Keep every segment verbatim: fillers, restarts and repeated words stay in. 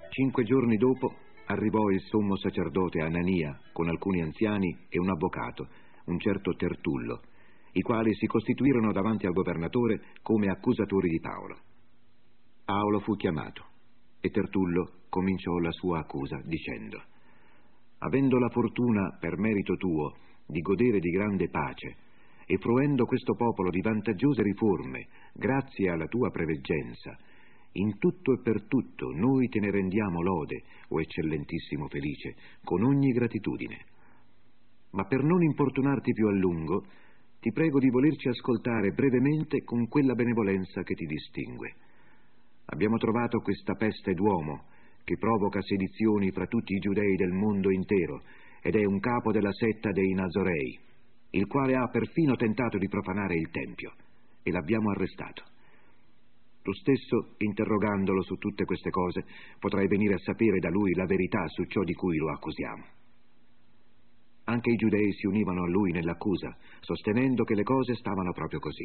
Cinque giorni dopo arrivò il sommo sacerdote Anania con alcuni anziani e un avvocato, un certo Tertullo, i quali si costituirono davanti al governatore come accusatori di Paolo. Paolo fu chiamato e Tertullo cominciò la sua accusa dicendo: avendo la fortuna per merito tuo di godere di grande pace e fruendo questo popolo di vantaggiose riforme grazie alla tua preveggenza, in tutto e per tutto noi te ne rendiamo lode, o eccellentissimo Felice, con ogni gratitudine. Ma per non importunarti più a lungo, ti prego di volerci ascoltare brevemente con quella benevolenza che ti distingue. Abbiamo trovato questa peste d'uomo che provoca sedizioni fra tutti i giudei del mondo intero ed è un capo della setta dei Nazorei, il quale ha perfino tentato di profanare il Tempio, e l'abbiamo arrestato. Tu stesso, interrogandolo su tutte queste cose, potrai venire a sapere da lui la verità su ciò di cui lo accusiamo. Anche i giudei si univano a lui nell'accusa, sostenendo che le cose stavano proprio così.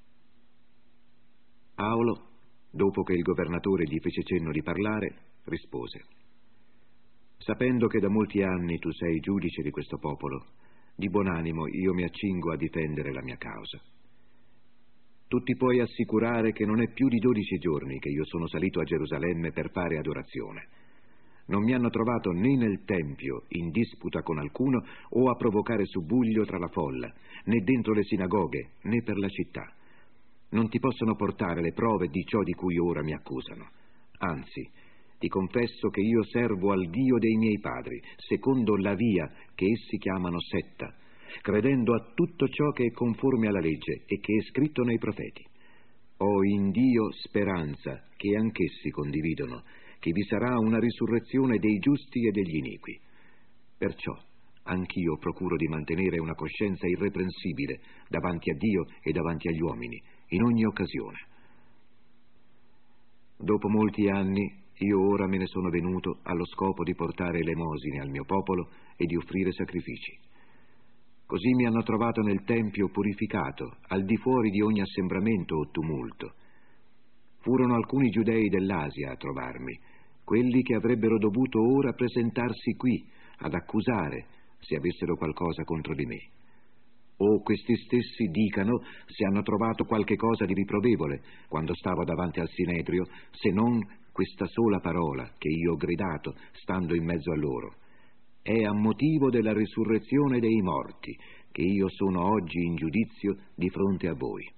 Paolo, dopo che il governatore gli fece cenno di parlare, rispose: sapendo che da molti anni tu sei giudice di questo popolo, di buon animo io mi accingo a difendere la mia causa. Tu ti puoi assicurare che non è più di dodici giorni che io sono salito a Gerusalemme per fare adorazione. Non mi hanno trovato né nel Tempio in disputa con alcuno o a provocare subbuglio tra la folla, né dentro le sinagoghe, né per la città. Non ti possono portare le prove di ciò di cui ora mi accusano. Anzi, ti confesso che io servo al Dio dei miei padri, secondo la via che essi chiamano setta, credendo a tutto ciò che è conforme alla legge e che è scritto nei profeti. Ho in Dio speranza che anch'essi condividono, che vi sarà una risurrezione dei giusti e degli iniqui. Perciò anch'io procuro di mantenere una coscienza irreprensibile davanti a Dio e davanti agli uomini, in ogni occasione. Dopo molti anni, io ora me ne sono venuto allo scopo di portare elemosine al mio popolo e di offrire sacrifici. Così mi hanno trovato nel Tempio purificato, al di fuori di ogni assembramento o tumulto. Furono alcuni giudei dell'Asia a trovarmi, quelli che avrebbero dovuto ora presentarsi qui ad accusare se avessero qualcosa contro di me. O questi stessi dicano se hanno trovato qualche cosa di riprovevole quando stavo davanti al Sinedrio, se non questa sola parola che io ho gridato stando in mezzo a loro: è a motivo della risurrezione dei morti che io sono oggi in giudizio di fronte a voi.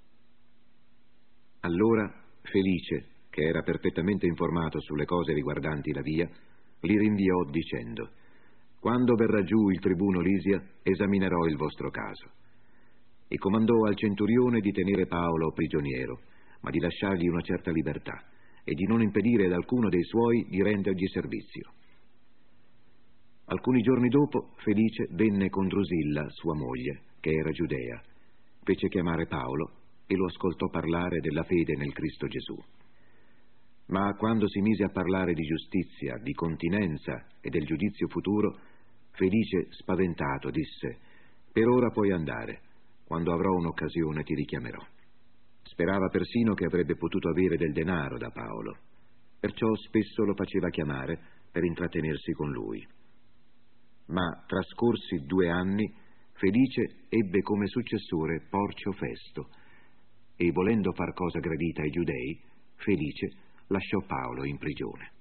Allora Felice, che era perfettamente informato sulle cose riguardanti la via, li rinviò dicendo: quando verrà giù il tribuno Lisia, esaminerò il vostro caso. E comandò al centurione di tenere Paolo prigioniero, ma di lasciargli una certa libertà e di non impedire ad alcuno dei suoi di rendergli servizio. Alcuni giorni dopo Felice venne con Drusilla, sua moglie, che era giudea, fece chiamare Paolo e lo ascoltò parlare della fede nel Cristo Gesù. Ma quando si mise a parlare di giustizia, di continenza e del giudizio futuro, Felice, spaventato, disse: per ora puoi andare, quando avrò un'occasione ti richiamerò. Sperava persino che avrebbe potuto avere del denaro da Paolo, perciò spesso lo faceva chiamare per intrattenersi con lui. Ma trascorsi due anni, Felice ebbe come successore Porcio Festo e, volendo far cosa gradita ai giudei, Felice lasciò Paolo in prigione.